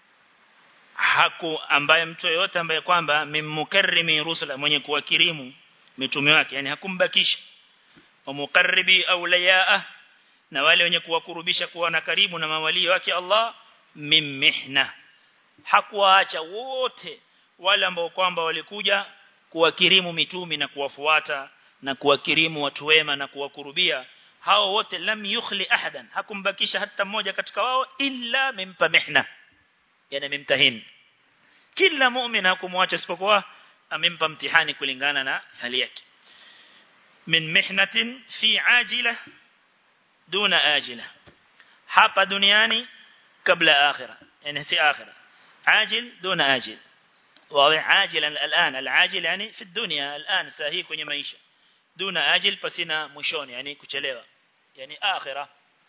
haku ambaye mtu yote ambaye kwamba mimmukarrimi rusula, mwenye kuwakirimu mitume wake, yani hakumbakisha. Wa muqarribi awliyaa, na wale wenye kuwakurubisha kuwa na karibu na mawali wake Allah, mimmihna, hakuwaacha wote wale ambao kwamba walikuja kuwakirimu mitume na kuwafuata na kuwakirimu watu wema na kuwakurubia, hao wote lam yukhli ahadan, hakumbakisha hata mmoja katika wao, illa mimpa mihna, yani mimtahin. Kila muumini hakumwacha isipokuwa amempa mtihani kulingana na hali yake. Min mihnatin fi ajila duna ajila, hapa duniani kabla akhirah, yani si akhirah, ajil duna ajil. واضح عاجلا الآن، العاجل يعني في الدنيا الآن ساهي kwenye maisha, duna ajil pasina mwishoni, yani kuchelewa, yani akhirah.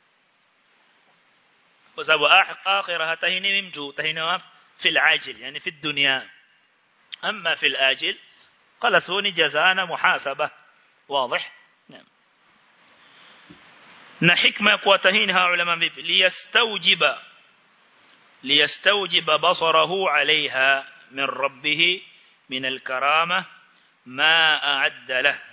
kwa sababu akhirah hatahini mtu tahina في العاجل يعني في الدنيا، أما في الآجل قال سوني جزانا محاسبة. واضح. نعم. na hikma kwa tahini ulama vipi, liyastawjiba liyastawjiba basarahu alaiha min rabbih min alkarama ma a'adda lahu,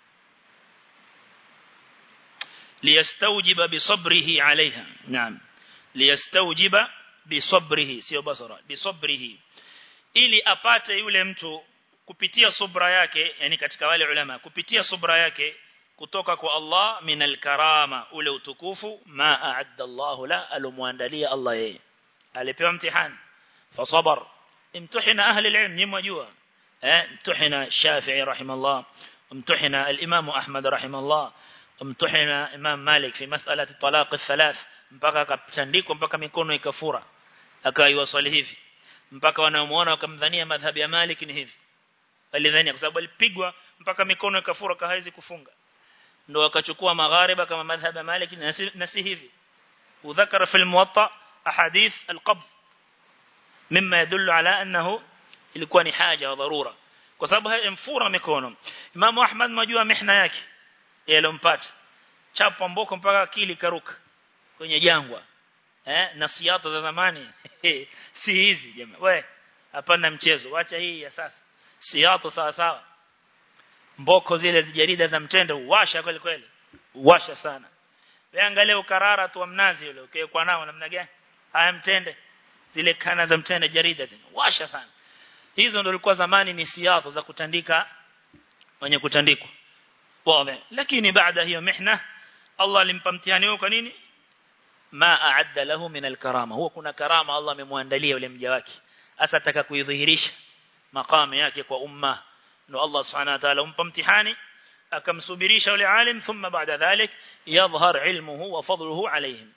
liyastawjiba bisabrihi alaiha. naam, liyastawjiba bisabrihi, sio basara, bisabrihi, ili apate yule mtu kupitia subra yake, yani katika wale ulama kupitia subra yake kutoka kwa Allah minal karama, ule utukufu, ma a'adda Allah la, alumuandalia Allah yeye, alipewa mtihani fasabar. imtihana ahli alilm, nimwajua eh imtihana Shafi'i rahimahullah, imtihana al-Imam Ahmad rahimahullah, imtihana Imam Malik fi mas'alati talaq al-thalath, mpaka akatandikwa mpaka mikono ikafura, akaiwa swali hivi mpaka wanaomuona wakamdhania madhhabi ya Malik ni hivi, walidhania kwa sababu alipigwa mpaka mikono ikafura kahaizi kufunga, ndio akachukua maghariba kama madhhabi ya Malik na si hivi. udhakara fi al-Muwatta ahadith al-qabd mimma yadullu ala annahu ilikuwa ni haja wa dharura, kwa sababu haimfura mikono. Imam Ahmad majua mihna yake yalompata, chapa mboko mpaka akili karuka kwenye jangwa eh, nasiata za zamani si hizi jamaa. We hapana mchezo acha hii ya sasa siato sawa sawa mboko zile jarida za mtende uwasha kweli kweli uwasha sana wewe angalia ukarara tu wa mnazi ule ukiwa nao namna gani haya mtende zile kana za mtende jarida tena washa sana hizo ndio ilikuwa zamani ni siato za kutandika wenye kutandikwa wazi lakini baada hiyo mihna Allah alimpa mtihani huo kwa nini ma aadda lahu min alkarama huwa kuna karama Allah amemwandalia yule mja wake hasa ataka kuidhihirisha maqam yake kwa umma no Allah subhanahu wa ta'ala umpa mtihani akamsubirisha yule alim thumma baada dhalik yadhhar ilmuhu wa fadluhu alayhim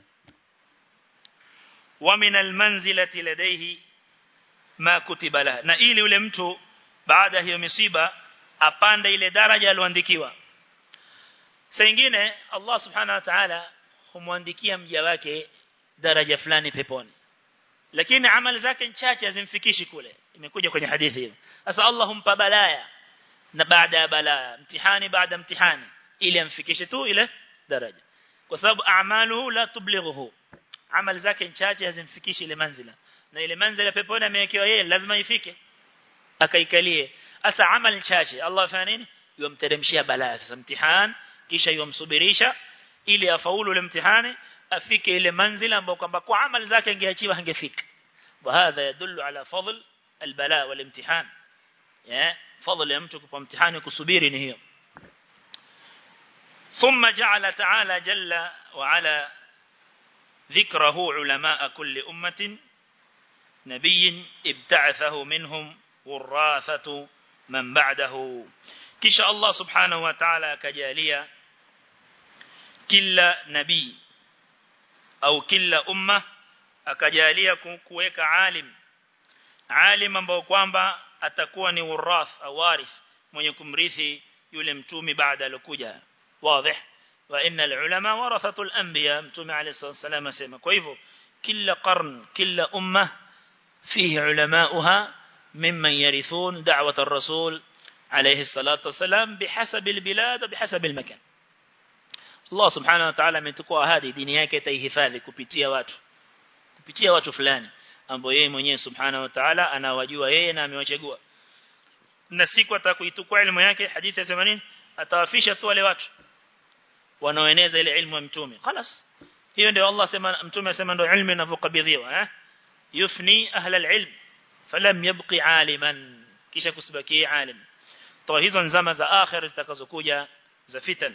wa min almanzilati ladayhi ma kutiba lahu na ili yule mtu baada hiyo misiba apande ile daraja aliyoandikiwa saa nyingine Allah subhanahu wa ta'ala humwandikia mja wake daraja fulani peponi lakini amali zake chache hazimfikishi kule imekuja kwenye hadithi hiyo sasa Allah humpa balaya na baada ya balaa mtihani baada mtihani ili amfikishe tu ile daraja kwa sababu a'maluhu la tublighuhu amali zake chache hazimfikishi ile manzila na ile manzila peponi amewekewa yeye lazima ifike akaikalie sasa amali chache Allah afanya nini yomteremshia balaa sasa mtihani kisha yomsubirisha ili afaulu ile mtihani afike ile manzila ambayo kwamba kwa amali zake angeachiwa hangefika وهذا يدل على فضل البلاء والامتحان ya fadhila ya mtu kwa mtihani kusubiri ni hiyo ثم جعل تعالى جل وعلا ذكره علماء كل أمة نبي ابتعثه منهم وراثة من بعده كش الله سبحانه وتعالى كجالية كل نبي أو كل أمة akajalia kuweka alim alim ambao kwamba atakuwa ni urath au warith mwenye kumrithi yule mtume baada alokuja wazi wa innal ulama warathatul anbiya mtume alayhi wasallam asema kwa hivyo kila qarn kila umma fihi ulamauha mimman yarithun da'wat ar-rasul alayhi salatu wasalam bihasab albilad bihasab almakan Allah subhanahu wa ta'ala ametukua ahadi dini yake itaihifadhi kupitia watu kupitia watu fulani ambao yeye mwenyewe subhanahu wa ta'ala anawajua yeye na amewachagua na siku atakuitukua elimu yake hadithi ya themanini atawafisha tu wale watu wanaoeneza ile elimu ya mtume خلاص hiyo ndio Allah sema mtume asema ndio ilmu inavyokabidhiwa eh yufni ahla alilm falam yabqi aliman kisha kusibaki alim toa hizo nzama za akhir zitakazokuja za fitan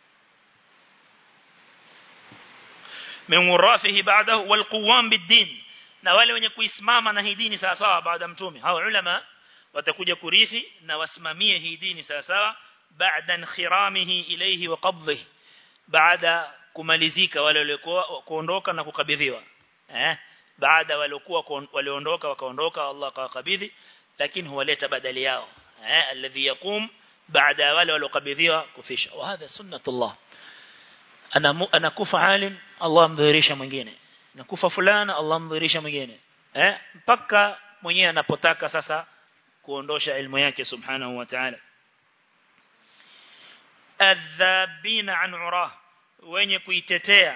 min warafihi ba'dahu wal quwam bid-din na wale wenye kuisimama na hii dini sawa sawa baada mtume hao ulama watakuja kurithi na wasimamie hii dini sawa sawa baada khiramihi ilayhi wa qabdhihi baada kumalizika wale waliokuwa kuondoka na kukabidhiwa eh baada waliokuwa waliondoka wakaondoka Allah akawakabidhi lakini huwaleta badali yao eh alladhi yaqum baada wale waliokabidhiwa kufisha wa hadha sunnatullah ana anakufa alim Allah mdhihirisha mwingine nakufa fulana Allah mdhihirisha mwingine eh mpaka mwenyewe anapotaka sasa kuondosha ilmu yake subhanahu wa ta'ala adhabina an urah wenye kuitetea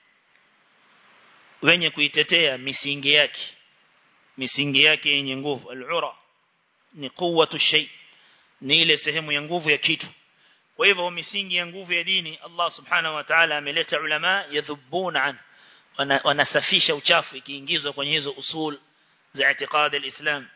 wenye kuitetea misingi yake misingi yake yenye nguvu al-ura ni quwwatu shay ni ile sehemu ya nguvu ya kitu kwa hivyo misingi ya nguvu ya dini Allah subhanahu wa ta'ala ameleta ulama yadhubuna an wanasafisha uchafu ikiingizwa kwenye hizo usul za i'tiqad al-islam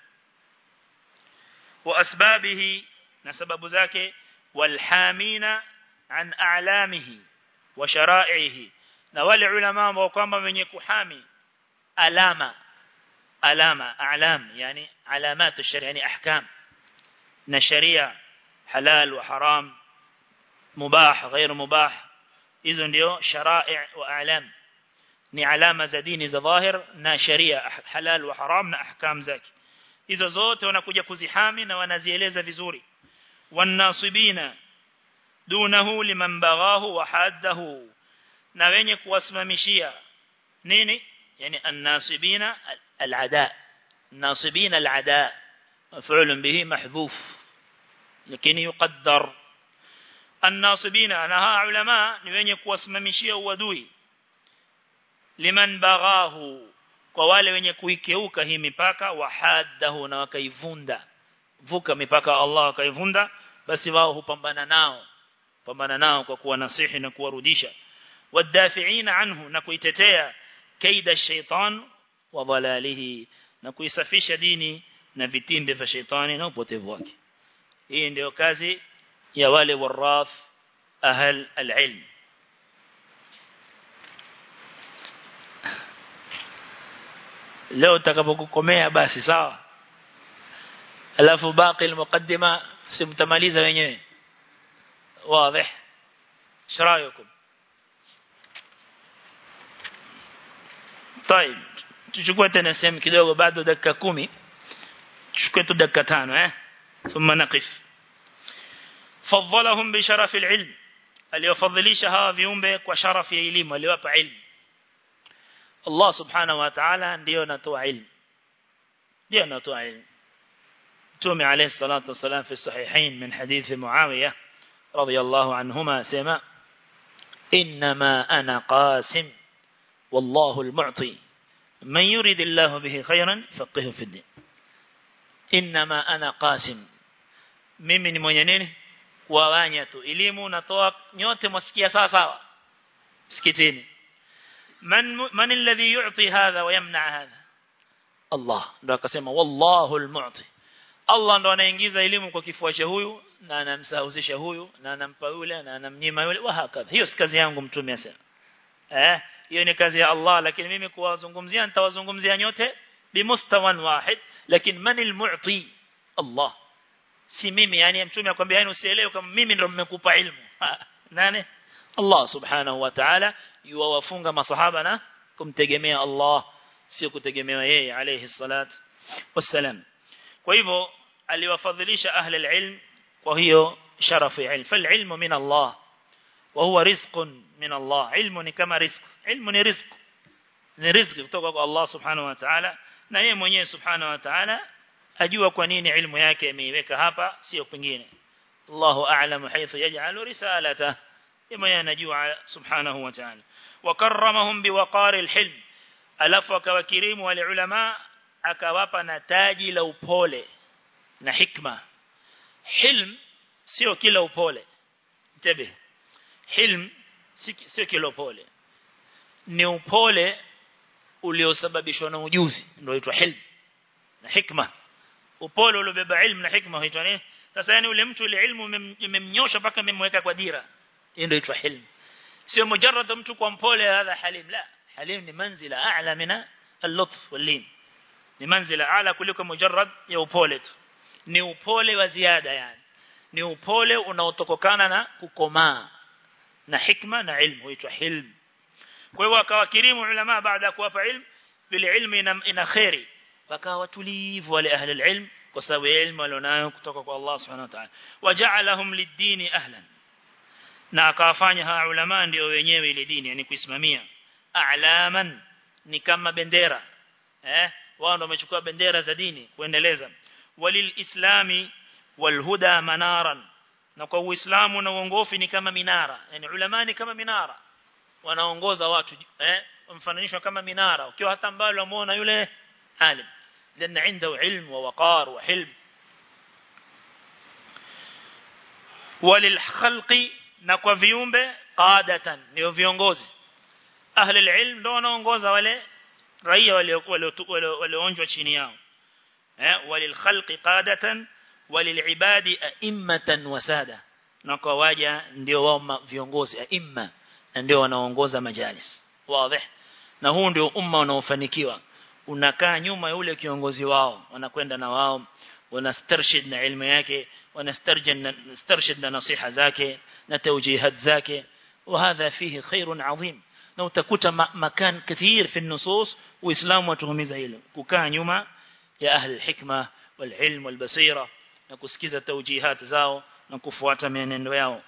wa asbabihi na sababu zake walhamina an a'lamihi wa shara'ihi na wale ulama ambao kwamba wenye kuhami alama alama a'lam yani alamat ash-shari' yani ahkam na sharia halal wa haram mubah غير mubah hizo ndio shara'i' wa a'lam ni alama za dini za dhahir na sharia halal wa haram na ahkam zake hizo zote wanakuja kuzihami na wanazieleza vizuri wanasibina dunahu liman baghahu wa haddahu na wenye kuwasimamishia nini yani an-nasibina al-ada nasibina al-ada maf'ul bihi mahdhuf lakini yuqaddar an-nasibina anaha ulama ni wenye kuwasimamishia uadui liman baghahu kwa wale wenye kuikeuka hii mipaka wahaddahu na wakaivunda vuka mipaka Allah wakaivunda basi wao hupambana nao pambana nao kwa kuwa nasihi na kuwarudisha wadafiina anhu na kuitetea kaida shaitan wa dhalalihi na kuisafisha dini na vitimbe vya shaitani na upotevu wake hii ndio kazi ya wale warath ahl alilm leo takapokukomea basi sawa alafu baki almuqaddima simtamaliza wenyewe wazi sharayukum طيب tuchukue tena sehemu kidogo bado dakika kumi tuchukue tu dakika tano eh thumma naqif fadhalahum bi sharaf alilm aliyofadhilisha hawa viumbe kwa sharafu ya elimu aliwapa ilmu Allah subhanahu wa ta'ala ndio anatoa ilmu ndio anatoa ilmu Mtume alayhi salatu wasalam fi sahihain min hadith Muawiyah radiyallahu anhuma sema inma ana qasim wallahu almu'ti man yurid Allah bihi khayran faqihu fi din inma ana qasim mimi ni mwenye nini kuwawanya tu elimu natoa nyote msikia sawa sawa msikitini man man alladhi yu'ti hadha wa yamna hadha Allah ndo akasema wallahu almu'ti Allah ndo anaingiza elimu kwa kifua cha huyu na anamsahuzisha huyu na anampa yule na anamnyima yule wa hakadha hiyo si kazi yangu mtume asema eh hiyo ni kazi ya Allah lakini mimi kuwazungumzia nitawazungumzia nyote bimustawan wahid lakini man almu'ti Allah si mimi yani mtume akwambia yani usielewe kama mimi ndo nimekupa ilmu nani Allah subhanahu wa ta'ala yuwafunga masahaba na kumtegemea Allah sio kutegemea yeye alayhi salatu wassalam kwa hivyo aliwafadhilisha ahli alilm kwa hiyo sharafu ya ilmu falilmu min Allah wa huwa rizqun min Allah ilmu ni kama rizq ilmu ni rizq ni riziki kutoka kwa Allah subhanahu wa ta'ala na yeye mwenyewe subhanahu wa ta'ala ajua kwa nini ilmu yake ameiweka hapa sio kwingine Allahu a'lamu haythu yaj'alu risalatahu yeye anajua subhanahu wa ta'ala wa karramahum biwaqari alhilm alafu akawakirimu wale ulama akawapa na taji la upole na hikma hilm sio kila upole mtabe hilm sio kila upole ni upole uliosababishwa na ujuzi ndio huitwa hilm na hikma upole uliobeba ilmu na hikma huitwa nini sasa yani ule mtu ile ilmu imemnyosha mpaka imemweka kwa dira ndio huitwa hilm sio mujarrad mtu kwa mpole hadha halim la halim ni manzila a'la mina al-lutf wal-lin ni manzila a'la kuliko mujarrad ya upole tu ni upole wa ziada yani ni upole unaotokana na kukomaa na hikma na ilmu huitwa hilm kwa hiyo akawakirimu ulama baada ya kuwapa ilmu bila ilmu ina, ina khairi wakawa watulivu wale ahli alilm kwa sababu ilmu walionayo kutoka kwa Allah subhanahu wa ta'ala waja'alahum lid-dini ahlan na akawafanya hawa ulama ndio wenyewe ile dini yani kuisimamia a'laman ni kama bendera eh wao ndio wamechukua bendera za dini kuendeleza walil islami wal huda manaran na kwa uislamu na uongofu ni kama minara yani ulama ni kama minara wanaongoza watu eh mfananishwa kama minara ukiwa hata mbali unamuona yule alim lana عنده ilm wa waqar wa hilm walil khalqi na kwa viumbe qadatan ndio viongozi ahli alilm ndio wanaongoza wale raia waliokuwa walioonjwa chini yao eh walil khalqi qadatan walil ibadi a'immatan wasada na kwa waja ndio wao viongozi aimma na ndio wanaongoza majalis wazi na huu ndio umma unaofanikiwa unakaa nyuma yule kiongozi wao wanakwenda na wao wanastarshid na ilmu yake wanastarjin starshid na nasiha zake na tawjihat zake وهذا فيه خير عظيم na utakuta makan kathir fi an-nusus uislamu watuhumiza hilo kukaa nyuma ya ahli al-hikma wal-ilm wal-basira na kusikiza tawjihat zao na kufuata mienendo yao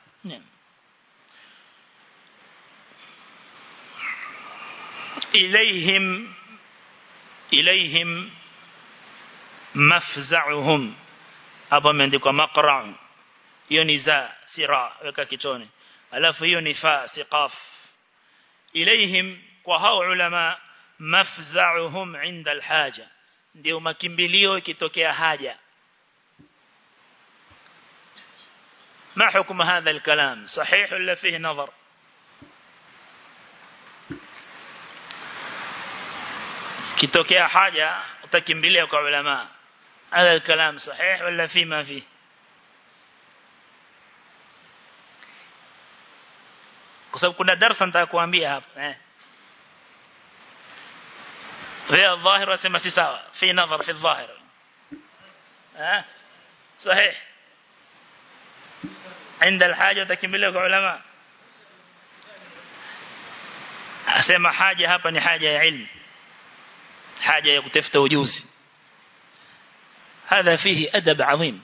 ilayhim ilayhim mafza'uhum hapa imeandikwa maqra' hiyo ni za sira weka kitone alafu hiyo ni fa si qaf ilayhim kwa hao ulama mafza'uhum 'inda al-haja ndio makimbilio ikitokea haja ما حكم هذا الكلام صحيح ولا فيه نظر kitokea haja utakimbilia kwa ulama هذا الكلام صحيح ولا في ما فيه kwa sababu kuna darasa nitakuambia hapa eh wewe dhahir wasema si sawa fi nadhar fi dhahir eh صحيح عند الحاجه utakimbilia kwa ulama asema haja hapa ni haja ya ilmu haja ya kutafuta ujuzi هذا فيه أدب عظيم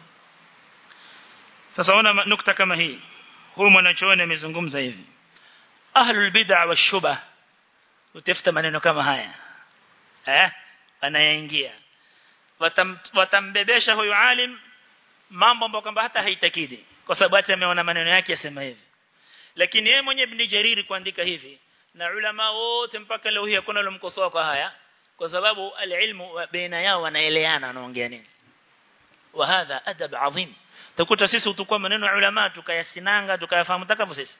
sasa ona nukta kama hii huyu mwanachuoni amezungumza hivi ahlul bid'a washubah utafuta maneno kama haya eh anayaingia watam, watambebesha huyu alim mambo ambayo kwamba hata haitakidi kwa sababu hata ameona maneno yake yasema hivi lakini yeye mwenyewe Ibn Jarir kuandika hivi na ulama wote mpaka leo hii hakuna alomkosoa kwa haya kwa sababu alilmu baina yao wanaeleana wanaongea nini wa hadha adab adhim tukuta sisi utakuwa maneno ya ulama tukayasinanga tukayafahamu takavyo sisi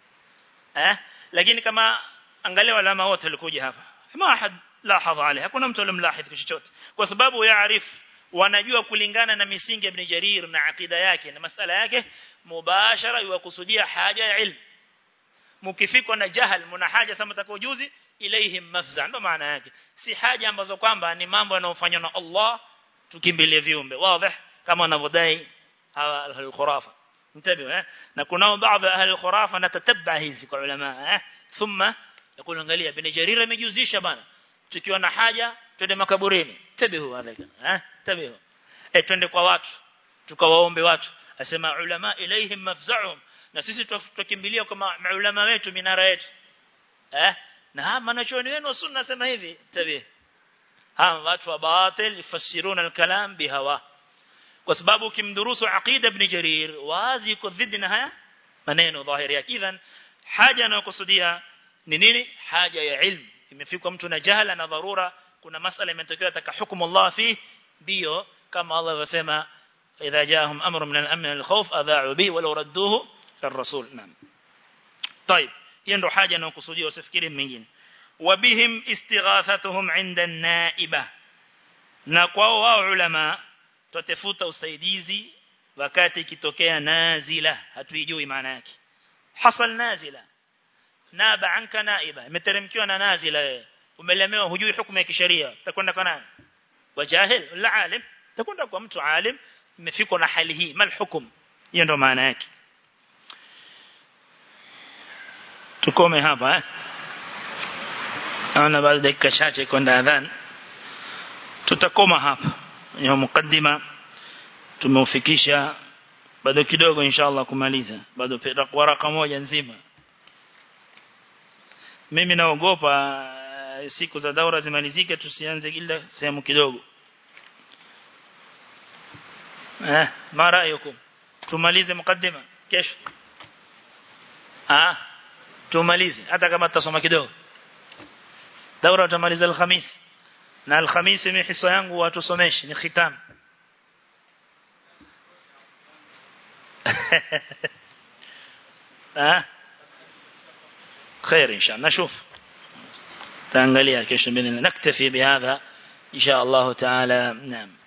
eh lakini kama angalia ulama wote walikuja hapa ma ahad lahadha alayhi hakuna mtu alimlahidh chochote kwa sababu yaarif wanajua kulingana na misingi ya Ibn Jarir na akida yake na masala yake mubashara yukusudia haja ya ilmu mkifikwa na jahal mna haja kama takojuzi ilaihim mafza ndo maana yake si haja ambazo kwamba ni mambo yanayofanywa na Allah tukimbilie viumbe wazi kama wanavodai hawa al-khurafa mtabiwa eh na kuna baadhi ya ahli al-khurafa natatabba hizi kwa ulama eh thumma yakulu angalia Ibn Jarir amejuzisha bana tukiwa na haja twende makaburini tabihu hadha eh tabihu eh twende kwa watu tukawaombe watu asema ulama ilaihim mafza'um na sisi tukimbilia kwa maulama wetu minara yetu eh na hapa manachuoni wenu sunna sema hivi tabihu hawa watu wa batil yafasiruna al-kalam bihawa kwa sababu ukimdurusu aqida Ibn Jarir wazi iko dhidi na haya maneno dhahiri yake idhan haja anayokusudia ni nini haja ya ilmu imefika mtu na jahala na dharura kuna masala imetokea ataka hukumu Allah fi bio kama Allah anasema idha jaahum amrun min al-amn al-khawf adha'u bi walau radduhu lirrasul naam طيب hiyo ndo haja anayokusudia usifikiri mengine wabihim istighathatuhum 'inda an-na'iba na kwao wao ulama tutafuta usaidizi wakati kitokea nazila hatuijui maana yake hasal nazila naba anka naiba imeteremkiwa na nazila wewe umelemewa hujui hukumu ya kisheria utakwenda kwa nani wajahil la alim utakwenda kwa mtu alim imefikwa na hali hii mal hukum hiyo ndo maana yake tukome hapa eh ana baada dakika chache kwenda adhan tutakoma hapa ya mukaddima tumeufikisha bado kidogo inshallah kumaliza bado waraka moja nzima mimi naogopa siku za daura zimalizike tusianze ila sehemu kidogo eh mara yuko tumalize mukaddima kesho ah tumalize hata kama tutasoma kidogo daura tutamaliza alhamisi na alhamisi mimi hisa yangu watusomeshe ni khitam ah خير إن شاء الله نشوف تانغاليا كيش بيننا نكتفي بهذا إن شاء الله تعالى نعم